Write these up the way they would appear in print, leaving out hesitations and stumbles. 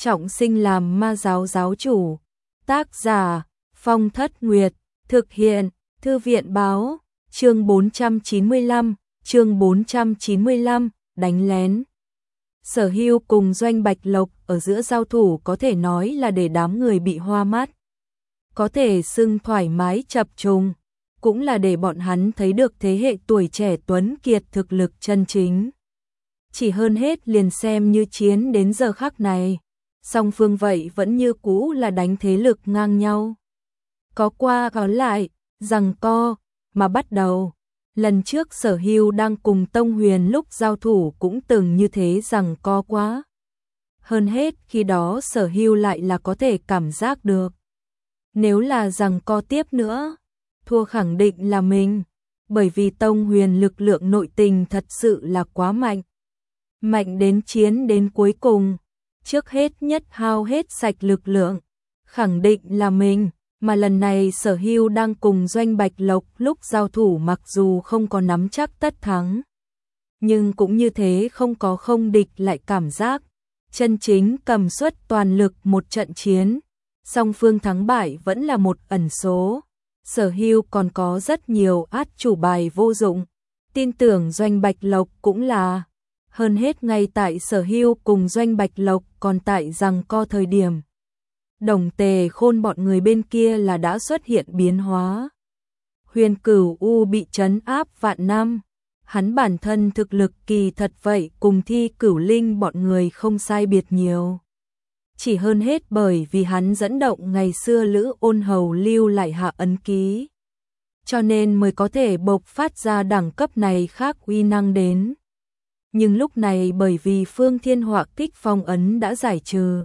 trọng sinh làm ma giáo giáo chủ. Tác giả Phong Thất Nguyệt. Thực hiện Thư viện báo. Chương 495, đánh lén. Sở Hưu cùng Doanh Bạch Lộc ở giữa giao thủ có thể nói là để đám người bị hoa mắt. Có thể xưng thoải mái chập trùng, cũng là để bọn hắn thấy được thế hệ tuổi trẻ tuấn kiệt thực lực chân chính. Chỉ hơn hết liền xem như chiến đến giờ khắc này, song phương vậy vẫn như cũ là đánh thế lực ngang nhau. Có qua có lại, giằng co, mà bắt đầu. Lần trước Sở Hưu đang cùng Tông Huyền lúc giao thủ cũng từng như thế giằng co quá. Hơn hết khi đó Sở Hưu lại là có thể cảm giác được. Nếu là giằng co tiếp nữa, thua khẳng định là mình, bởi vì Tông Huyền lực lượng nội tình thật sự là quá mạnh. Mạnh đến chiến đến cuối cùng, trước hết nhất hao hết sạch lực lượng, khẳng định là mình. Mà lần này Sở Hưu đang cùng Doanh Bạch Lộc lúc giao thủ mặc dù không có nắm chắc tất thắng, nhưng cũng như thế không có không địch lại cảm giác, chân chính cầm suất toàn lực một trận chiến, song phương thắng bại vẫn là một ẩn số. Sở Hưu còn có rất nhiều át chủ bài vô dụng, tin tưởng Doanh Bạch Lộc cũng là. Hơn hết ngay tại Sở Hưu cùng Doanh Bạch Lộc còn tại giằng co thời điểm, Đồng Tề Khôn bọn người bên kia là đã xuất hiện biến hóa. Huyền Cửu U bị trấn áp vạn năm, hắn bản thân thực lực kỳ thật vậy cùng Thi Cửu Linh bọn người không sai biệt nhiều. Chỉ hơn hết bởi vì hắn dẫn động ngày xưa Lữ Ôn Hầu lưu lại hạ ấn ký, cho nên mới có thể bộc phát ra đẳng cấp này khác uy năng đến. Nhưng lúc này bởi vì Phương Thiên Họa Kích phong ấn đã giải trừ,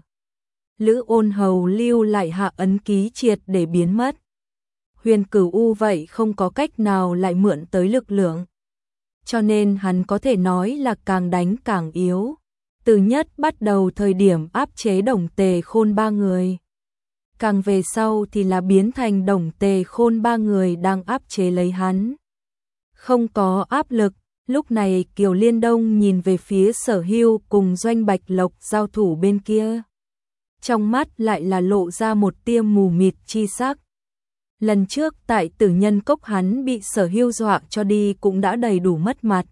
Lữ Ôn Hầu lưu lại hạ ấn ký triệt để biến mất. Huyền Cửu U vậy không có cách nào lại mượn tới lực lượng, cho nên hắn có thể nói là càng đánh càng yếu. Từ nhất bắt đầu thời điểm áp chế Đồng Tề Khôn ba người, càng về sau thì là biến thành Đồng Tề Khôn ba người đang áp chế lấy hắn. Không có áp lực, lúc này Kiều Liên Đông nhìn về phía Sở Hưu cùng Doanh Bạch Lộc giao thủ bên kia, trong mắt lại là lộ ra một tia mù mịt chi sắc. Lần trước tại Tử Nhân Cốc hắn bị Sở Hưu dọa cho đi cũng đã đầy đủ mất mặt.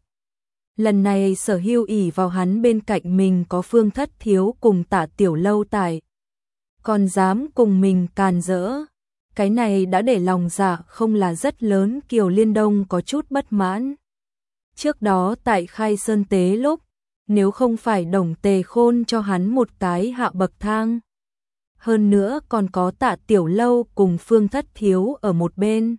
Lần này Sở Hưu ỷ vào hắn bên cạnh mình có Phương Thất Thiếu cùng Tạ Tiểu Lâu tại, còn dám cùng mình càn rỡ. Cái này đã để lòng dạ không là rất lớn Kiều Liên Đông có chút bất mãn. Trước đó tại Khai Sơn Tế lúc, nếu không phải Đồng Tề Khôn cho hắn một cái hạ bậc thang, hơn nữa còn có Tạ Tiểu Lâu cùng Phương Thất Thiếu ở một bên,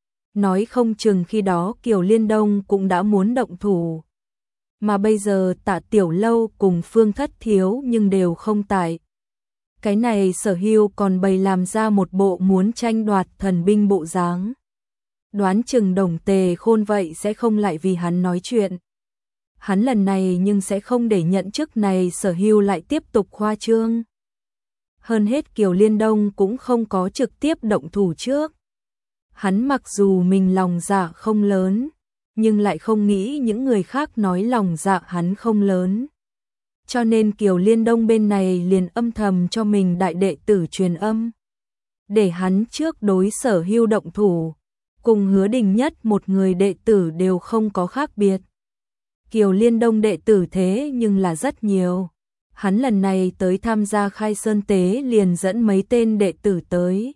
nói không chừng khi đó Kiều Liên Đông cũng đã muốn động thủ. Mà bây giờ Tạ Tiểu Lâu cùng Phương Thất Thiếu nhưng đều không tại. Cái này Sở Hưu còn bày làm ra một bộ muốn tranh đoạt thần binh bộ dáng. Đoán chừng Đồng Tề Khôn vậy sẽ không lại vì hắn nói chuyện. Hắn lần này nhưng sẽ không để nhận chức này Sở Hưu lại tiếp tục khoa trương. Hơn hết Kiều Liên Đông cũng không có trực tiếp động thủ trước. Hắn mặc dù mình lòng dạ không lớn, nhưng lại không nghĩ những người khác nói lòng dạ hắn không lớn. Cho nên Kiều Liên Đông bên này liền âm thầm cho mình đại đệ tử truyền âm, để hắn trước đối Sở Hưu động thủ, cùng Hứa Đình Nhất một người đệ tử đều không có khác biệt. Kiều Liên Đông đệ tử thế nhưng là rất nhiều. Hắn lần này tới tham gia Khai Sơn Tế liền dẫn mấy tên đệ tử tới.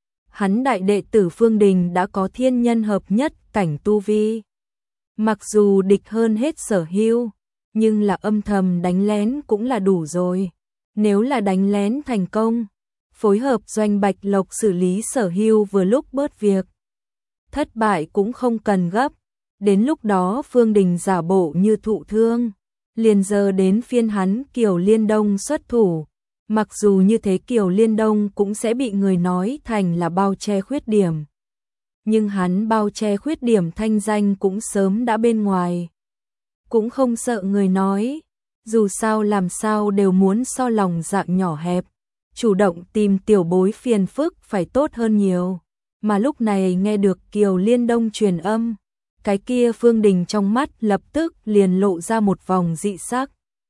Hắn đại đệ tử Phương Đình đã có thiên nhân hợp nhất cảnh tu vi. Mặc dù địch hơn hết Sở Hưu, nhưng là âm thầm đánh lén cũng là đủ rồi. Nếu là đánh lén thành công, phối hợp Doanh Bạch Lộc xử lý Sở Hưu vừa lúc bớt việc. Thất bại cũng không cần gấp, đến lúc đó Phương Đình giả bộ như thụ thương, liền giờ đến phiên hắn Kiều Liên Đông xuất thủ. Mặc dù như thế Kiều Liên Đông cũng sẽ bị người nói thành là bao che khuyết điểm, nhưng hắn bao che khuyết điểm thanh danh cũng sớm đã bên ngoài. Cũng không sợ người nói, dù sao làm sao đều muốn so lòng dạ nhỏ hẹp, chủ động tìm tiểu bối phiền phức phải tốt hơn nhiều. Mà lúc này nghe được Kiều Liên Đông truyền âm, cái kia Phương Đình trong mắt lập tức liền lộ ra một vòng dị sắc.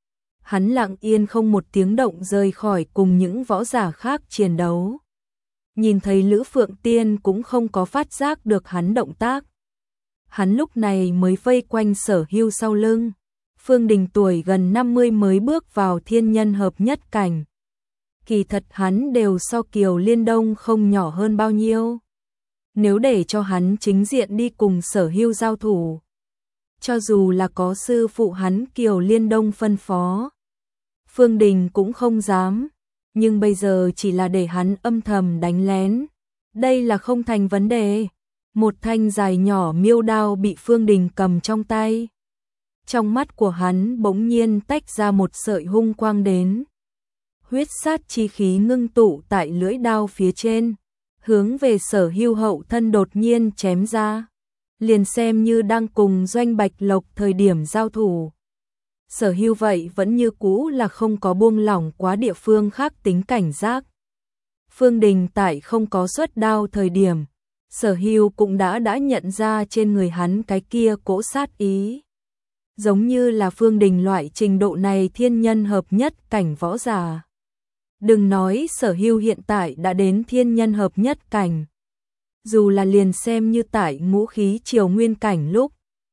Hắn lặng yên không một tiếng động rời khỏi cùng những võ giả khác chiến đấu. Nhìn thấy Lữ Phượng Tiên cũng không có phát giác được hắn động tác. Hắn lúc này mới vây quanh Sở Hưu sau lưng. Phương Đình tuổi gần 50 mới bước vào thiên nhân hợp nhất cảnh. Kỳ thật hắn đều so Kiều Liên Đông không nhỏ hơn bao nhiêu. Nếu để cho hắn chính diện đi cùng Sở Hưu giao thủ, cho dù là có sư phụ hắn Kiều Liên Đông phân phó, Phương Đình cũng không dám, nhưng bây giờ chỉ là để hắn âm thầm đánh lén. Đây là không thành vấn đề. Một thanh dài nhỏ miêu đao bị Phương Đình cầm trong tay. Trong mắt của hắn bỗng nhiên tách ra một sợi hung quang đến. Huyết sát chi khí ngưng tụ tại lưỡi đao phía trên, hướng về Sở Hưu hậu thân đột nhiên chém ra. Liền xem như đang cùng Doanh Bạch Lộc thời điểm giao thủ, Sở Hưu vậy vẫn như cũ là không có buông lỏng quá địa phương khác tính cảnh giác. Phương Đình tại không có xuất đao thời điểm, Sở Hưu cũng đã nhận ra trên người hắn cái kia cỗ sát ý. Giống như là Phương Đình loại trình độ này thiên nhân hợp nhất cảnh võ giả. Đừng nói Sở Hưu hiện tại đã đến thiên nhân hợp nhất cảnh. Dù là liền xem như tại ngũ khí triều nguyên cảnh lúc,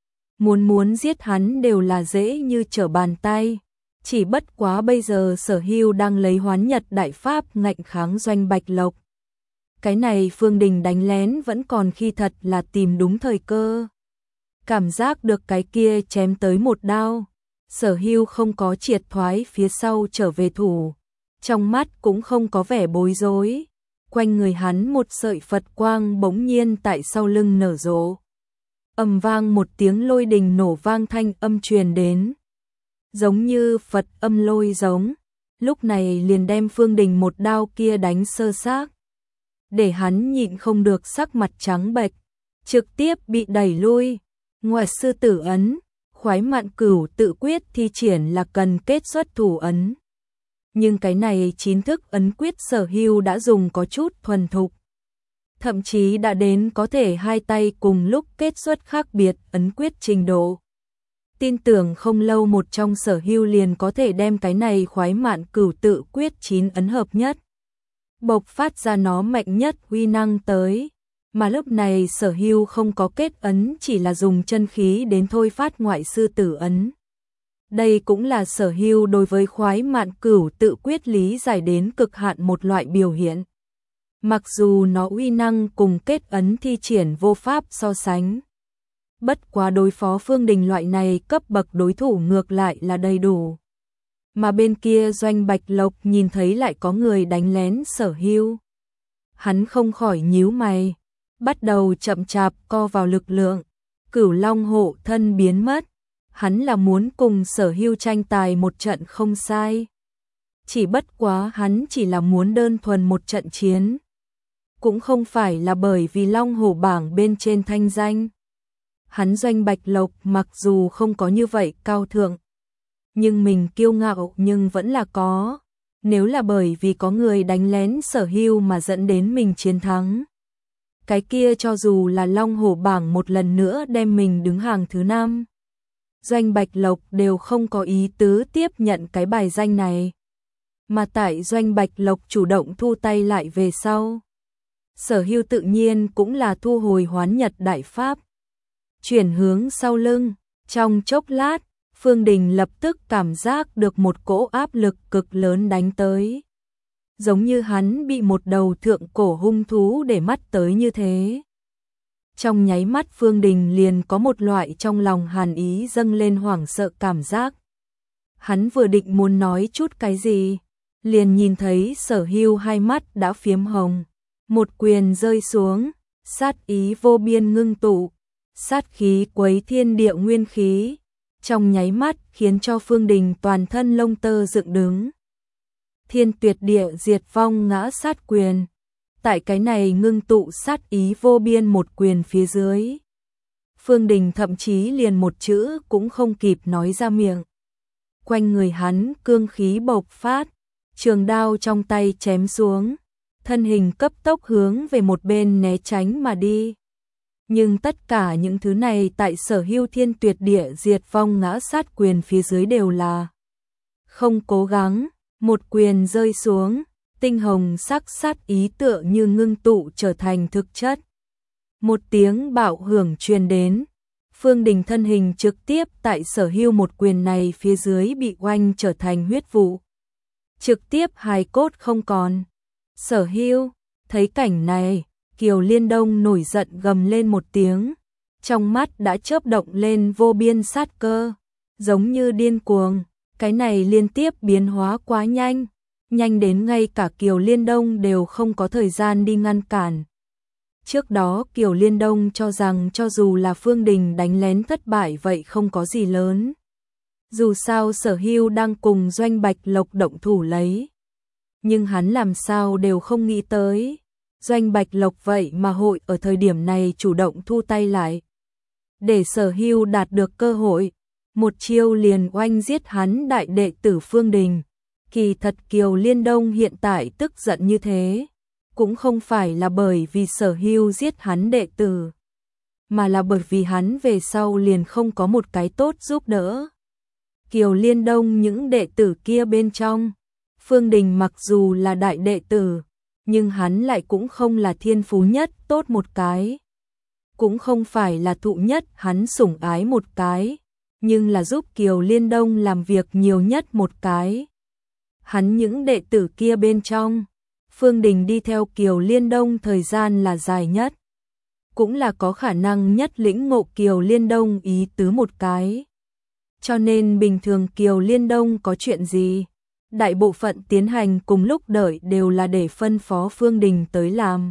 muốn giết hắn đều là dễ như trở bàn tay. Chỉ bất quá bây giờ Sở Hưu đang lấy Hoán Nhật Đại Pháp ngạnh kháng Doanh Bạch Lộc. Cái này Phương Đình đánh lén vẫn còn khi thật là tìm đúng thời cơ. Cảm giác được cái kia chém tới một đao, Sở Hưu không có triệt thoái phía sau trở về thủ, trong mắt cũng không có vẻ bối rối. Quanh người hắn một sợi Phật quang bỗng nhiên tại sau lưng nở rộ. Ầm vang một tiếng lôi đình nổ vang thanh âm truyền đến. Giống như Phật âm lôi giống, lúc này liền đem Phương Đình một đao kia đánh sơ xác. Để hắn nhịn không được sắc mặt trắng bệch, trực tiếp bị đẩy lui. Ngoài sư tử ấn, Khoái Mạn Cửu tự quyết thi triển là cần kết xuất thủ ấn. Nhưng cái này 9 thức ấn quyết Sở Hưu đã dùng có chút thuần thục. Thậm chí đã đến có thể hai tay cùng lúc kết xuất khác biệt ấn quyết trình độ. Tin tưởng không lâu một trong Sở Hưu liền có thể đem cái này Khoái Mạn Cửu tự quyết 9 ấn hợp nhất, bộc phát ra nó mạnh nhất uy năng tới. Mà lúc này Sở Hưu không có kết ấn, chỉ là dùng chân khí đến thôi phát ngoại sư tử ấn. Đây cũng là Sở Hưu đối với Khoái Mạn Cửu tự quyết lý giải đến cực hạn một loại biểu hiện. Mặc dù nó uy năng cùng kết ấn thi triển vô pháp so sánh, bất quá đối phó Phương Đình loại này cấp bậc đối thủ ngược lại là đầy đủ. Mà bên kia Doanh Bạch Lộc nhìn thấy lại có người đánh lén Sở Hưu, hắn không khỏi nhíu mày, bắt đầu chậm chạp co vào lực lượng. Cửu Long hộ thân biến mất, hắn là muốn cùng Sở Hưu tranh tài một trận không sai. Chỉ bất quá hắn chỉ là muốn đơn thuần một trận chiến, cũng không phải là bởi vì Long Hổ bảng bên trên thanh danh. Hắn Doanh Bạch Lộc mặc dù không có như vậy cao thượng, nhưng mình kiêu ngạo nhưng vẫn là có. Nếu là bởi vì có người đánh lén Sở Hưu mà dẫn đến mình chiến thắng, cái kia cho dù là Long Hổ bảng một lần nữa đem mình đứng hàng thứ 5, Doanh Bạch Lộc đều không có ý tứ tiếp nhận cái bài danh này. Mà tại Doanh Bạch Lộc chủ động thu tay lại về sau, Sở Hưu tự nhiên cũng là thu hồi Hoán Nhật Đại Pháp, chuyển hướng sau lưng. Trong chốc lát, Phương Đình lập tức cảm giác được một cỗ áp lực cực lớn đánh tới. Giống như hắn bị một đầu thượng cổ hung thú để mắt tới như thế. Trong nháy mắt Phương Đình liền có một loại trong lòng hàn ý dâng lên hoảng sợ cảm giác. Hắn vừa định muốn nói chút cái gì, liền nhìn thấy Sở Hưu hai mắt đã phiếm hồng. Một quyền rơi xuống, sát ý vô biên ngưng tụ, sát khí quấy thiên địa nguyên khí, trong nháy mắt khiến cho Phương Đình toàn thân lông tơ dựng đứng. Thiên Tuyệt Địa Diệt Vong Ngã Sát Quyền. Tại cái này ngưng tụ sát ý vô biên một quyền phía dưới, Phương Đình thậm chí liền một chữ cũng không kịp nói ra miệng. Quanh người hắn cương khí bộc phát, trường đao trong tay chém xuống, thân hình cấp tốc hướng về một bên né tránh mà đi. Nhưng tất cả những thứ này tại Sở Hưu Thiên Tuyệt Địa Diệt Vong Ngã Sát Quyền phía dưới đều là không cố gắng, một quyền rơi xuống, tinh hồng sắc sát ý tựa như ngưng tụ trở thành thực chất. Một tiếng bạo hưởng truyền đến, Phương Đình thân hình trực tiếp tại Sở Hưu một quyền này phía dưới bị oanh trở thành huyết vụ. Trực tiếp hài cốt không còn. Sở Hưu, thấy cảnh này, Kiều Liên Đông nổi giận gầm lên một tiếng, trong mắt đã chớp động lên vô biên sát cơ, giống như điên cuồng, cái này liên tiếp biến hóa quá nhanh, nhanh đến ngay cả Kiều Liên Đông đều không có thời gian đi ngăn cản. Trước đó Kiều Liên Đông cho rằng cho dù là Phương Đình đánh lén thất bại vậy không có gì lớn. Dù sao Sở Hưu đang cùng Doanh Bạch Lộc động thủ lấy. Nhưng hắn làm sao đều không nghĩ tới. Doanh Bạch Lộc vậy mà hội ở thời điểm này chủ động thu tay lại. Để Sở Hưu đạt được cơ hội, một chiêu liền oanh giết hắn đại đệ tử Phương Đình. Kỳ thật Kiều Liên Đông hiện tại tức giận như thế, cũng không phải là bởi vì Sở Hưu giết hắn đệ tử, mà là bởi vì hắn về sau liền không có một cái tốt giúp đỡ. Kiều Liên Đông những đệ tử kia bên trong, Phương Đình mặc dù là đại đệ tử, nhưng hắn lại cũng không là thiên phú nhất tốt một cái, cũng không phải là thụ nhất hắn sủng ái một cái, nhưng là giúp Kiều Liên Đông làm việc nhiều nhất một cái. Hắn những đệ tử kia bên trong, Phương Đình đi theo Kiều Liên Đông thời gian là dài nhất, cũng là có khả năng nhất lĩnh ngộ Kiều Liên Đông ý tứ một cái. Cho nên bình thường Kiều Liên Đông có chuyện gì, đại bộ phận tiến hành cùng lúc đợi đều là để phân phó Phương Đình tới làm.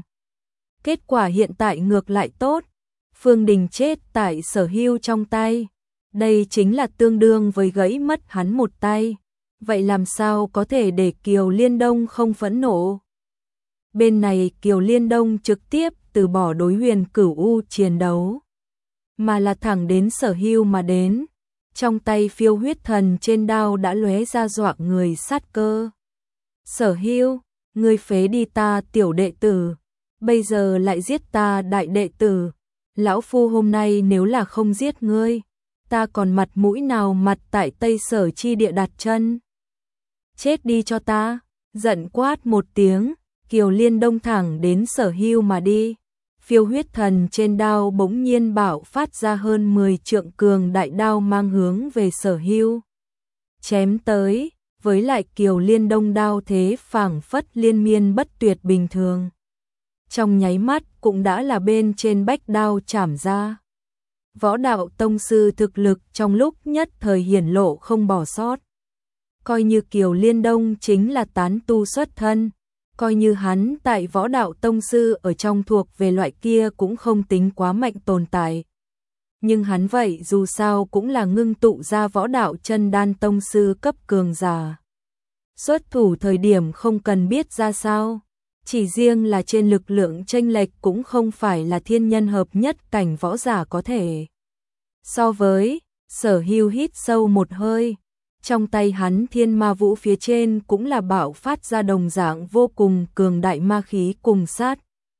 Kết quả hiện tại ngược lại tốt, Phương Đình chết tại Sở Hưu trong tay, đây chính là tương đương với gãy mất hắn một tay. Vậy làm sao có thể để Kiều Liên Đông không phẫn nộ? Bên này Kiều Liên Đông trực tiếp từ bỏ đối Huyền Cửu U chiến đấu, mà là thẳng đến Sở Hưu mà đến. Trong tay Phiêu Huyết Thần trên đao đã lóe ra dọa người sát cơ. Sở Hưu, ngươi phế đi ta tiểu đệ tử, bây giờ lại giết ta đại đệ tử. Lão phu hôm nay nếu là không giết ngươi, ta còn mặt mũi nào mặt tại Tây Sở chi địa đặt chân? Chết đi cho ta, giận quát một tiếng, Kiều Liên Đông thẳng đến Sở Hưu mà đi. Phiêu Huyết Thần trên đao bỗng nhiên bạo phát ra hơn 10 trượng cường đại đao mang hướng về Sở Hưu chém tới, với lại Kiều Liên Đông đao thế phảng phất liên miên bất tuyệt bình thường. Trong nháy mắt cũng đã là bên trên bách đao chảm ra. Võ đạo tông sư thực lực trong lúc nhất thời hiển lộ không bỏ sót. Coi như Kiều Liên Đông chính là tán tu xuất thân, coi như hắn tại võ đạo tông sư ở trong thuộc về loại kia cũng không tính quá mạnh tồn tại. Nhưng hắn vậy dù sao cũng là ngưng tụ ra võ đạo chân đan tông sư cấp cường giả. Xuất thủ thời điểm không cần biết ra sao, chỉ riêng là trên lực lượng chênh lệch cũng không phải là thiên nhân hợp nhất cảnh võ giả có thể. So với, Sở Hưu hít sâu một hơi, trong tay hắn thiên ma vũ phía trên cũng là bạo phát ra đồng dạng vô cùng cường đại ma khí cùng sát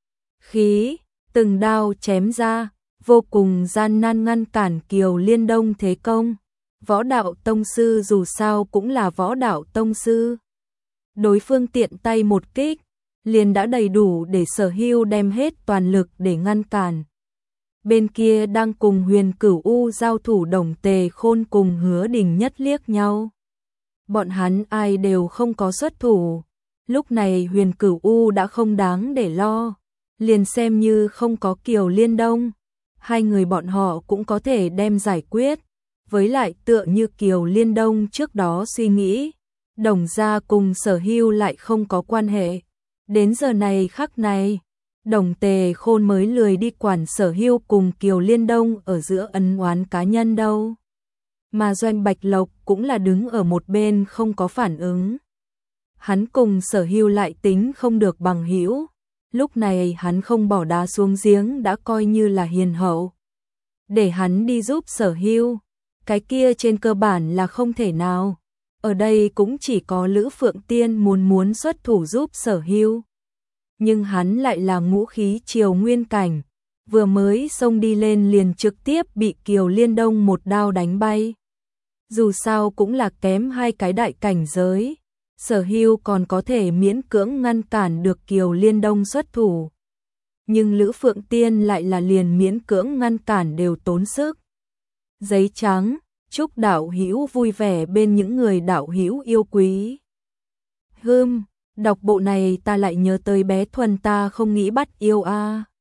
khí, từng đao chém ra, vô cùng gian nan ngăn cản Kiều Liên Đông thế công. Võ đạo tông sư dù sao cũng là võ đạo tông sư. Đối phương tiện tay một kích, liền đã đầy đủ để Sở Hưu đem hết toàn lực để ngăn cản. Bên kia đang cùng Huyền Cửu U giao thủ Đồng Tề Khôn cùng Hứa Đình Nhất liếc nhau. Bọn hắn ai đều không có xuất thủ. Lúc này Huyền Cửu U đã không đáng để lo. Liền xem như không có Kiều Liên Đông, hai người bọn họ cũng có thể đem giải quyết. Với lại tựa như Kiều Liên Đông trước đó suy nghĩ, Đồng gia cùng Sở Hưu lại không có quan hệ. Đến giờ này khắc này, Đồng Tề Khôn mới lười đi quản Sở Hưu cùng Kiều Liên Đông ở giữa ân oán cá nhân đâu. Mà Doanh Bạch Lộc cũng là đứng ở một bên không có phản ứng. Hắn cùng Sở Hưu lại tính không được bằng hữu, lúc này hắn không bỏ đá xuống giếng đã coi như là hiền hậu. Để hắn đi giúp Sở Hưu, cái kia trên cơ bản là không thể nào. Ở đây cũng chỉ có Lữ Phượng Tiên muốn xuất thủ giúp Sở Hưu. Nhưng hắn lại là ngũ khí triều nguyên cảnh, vừa mới xông đi lên liền trực tiếp bị Kiều Liên Đông một đao đánh bay. Dù sao cũng là kém hai cái đại cảnh giới, Sở Hưu còn có thể miễn cưỡng ngăn cản được Kiều Liên Đông xuất thủ. Nhưng Lữ Phượng Tiên lại là liền miễn cưỡng ngăn cản đều tốn sức. Giấy trắng, chúc đạo hữu vui vẻ bên những người đạo hữu yêu quý. Đọc bộ này ta lại nhớ tới bé Thuần ta không nghĩ bắt yêu a.